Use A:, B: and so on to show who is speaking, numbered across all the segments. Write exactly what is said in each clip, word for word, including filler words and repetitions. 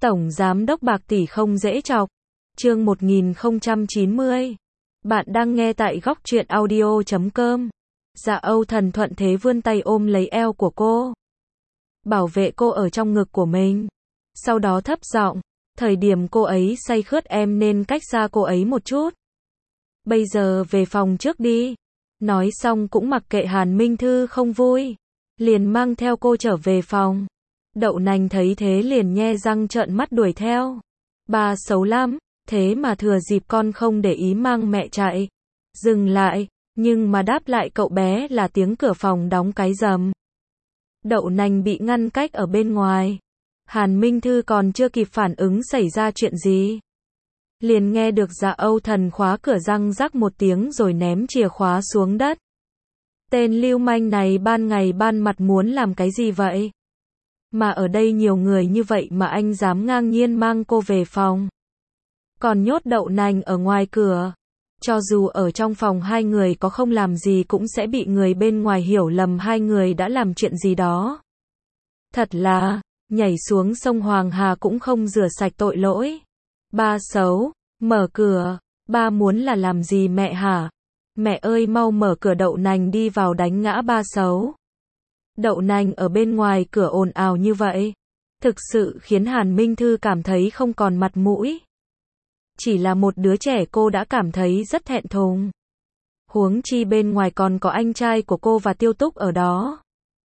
A: Tổng Giám đốc bạc tỷ không dễ chọc. Chương một nghìn không trăm chín mươi. Bạn đang nghe tại góc truyện audio chấm com. Dạ Âu Thần thuận thế vươn tay ôm lấy eo của cô. Bảo vệ cô ở trong ngực của mình. Sau đó thấp giọng, thời điểm cô ấy say khướt em nên cách xa cô ấy một chút. Bây giờ về phòng trước đi. Nói xong cũng mặc kệ Hàn Minh Thư không vui. Liền mang theo cô trở về phòng. Đậu Nành thấy thế liền nhe răng trợn mắt đuổi theo. Ba xấu lắm, thế mà thừa dịp con không để ý mang mẹ chạy. Dừng lại, nhưng mà đáp lại cậu bé là tiếng cửa phòng đóng cái rầm. Đậu Nành bị ngăn cách ở bên ngoài. Hàn Minh Thư còn chưa kịp phản ứng xảy ra chuyện gì. Liền nghe được Dạ Âu Thần khóa cửa răng rắc một tiếng rồi ném chìa khóa xuống đất. Tên lưu manh này ban ngày ban mặt muốn làm cái gì vậy? Mà ở đây nhiều người như vậy mà anh dám ngang nhiên mang cô về phòng. Còn nhốt Đậu Nành ở ngoài cửa. Cho dù ở trong phòng hai người có không làm gì cũng sẽ bị người bên ngoài hiểu lầm hai người đã làm chuyện gì đó. Thật là, nhảy xuống sông Hoàng Hà cũng không rửa sạch tội lỗi. Ba xấu, mở cửa, ba muốn là làm gì mẹ hả? Mẹ ơi mau mở cửa. Đậu Nành đi vào đánh ngã ba xấu. Đậu Nành ở bên ngoài cửa ồn ào như vậy, thực sự khiến Hàn Minh Thư cảm thấy không còn mặt mũi. Chỉ là một đứa trẻ cô đã cảm thấy rất thẹn thùng. Huống chi bên ngoài còn có anh trai của cô và Tiêu Túc ở đó.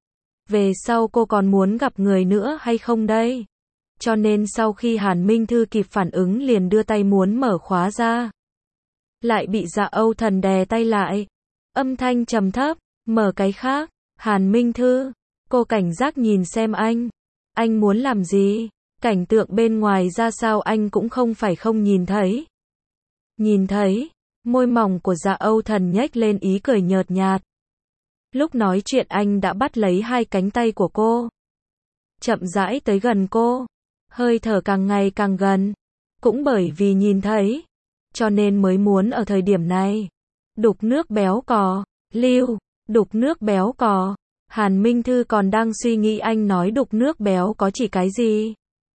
A: Về sau cô còn muốn gặp người nữa hay không đây? Cho nên sau khi Hàn Minh Thư kịp phản ứng liền đưa tay muốn mở khóa ra. Lại bị Dạ Âu Thần đè tay lại. Âm thanh trầm thấp, mở cái khác. Hàn Minh Thư, cô cảnh giác nhìn xem anh. Anh muốn làm gì? Cảnh tượng bên ngoài ra sao anh cũng không phải không nhìn thấy. Nhìn thấy, môi mỏng của Dạ Âu Thần nhếch lên ý cười nhợt nhạt. Lúc nói chuyện anh đã bắt lấy hai cánh tay của cô. Chậm rãi tới gần cô. Hơi thở càng ngày càng gần. Cũng bởi vì nhìn thấy, cho nên mới muốn ở thời điểm này. Đục nước béo cò, lưu. Đục nước béo cò. Hàn Minh Thư còn đang suy nghĩ anh nói đục nước béo có chỉ cái gì.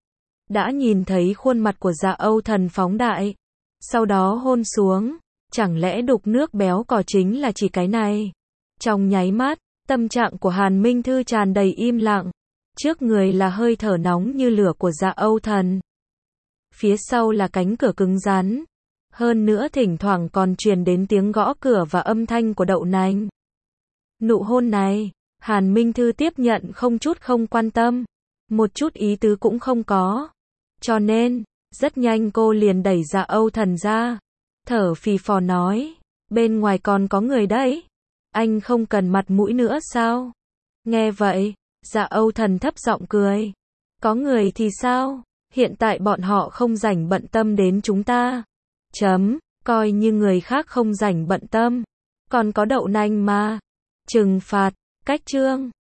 A: Đã nhìn thấy khuôn mặt của Dạ Âu Thần phóng đại. Sau đó hôn xuống. Chẳng lẽ đục nước béo cò chính là chỉ cái này? Trong nháy mắt, tâm trạng của Hàn Minh Thư tràn đầy im lặng. Trước người là hơi thở nóng như lửa của Dạ Âu Thần. Phía sau là cánh cửa cứng rắn. Hơn nữa thỉnh thoảng còn truyền đến tiếng gõ cửa và âm thanh của Đậu Nành. Nụ hôn này, Hàn Minh Thư tiếp nhận không chút không quan tâm. Một chút ý tứ cũng không có. Cho nên, rất nhanh cô liền đẩy Dạ Âu Thần ra. Thở phì phò nói, bên ngoài còn có người đấy. Anh không cần mặt mũi nữa sao? Nghe vậy, Dạ Âu Thần thấp giọng cười. Có người thì sao? Hiện tại bọn họ không rảnh bận tâm đến chúng ta. Chấm, coi như người khác không rảnh bận tâm. Còn có Đậu Nành mà. Trừng phạt, cách chương.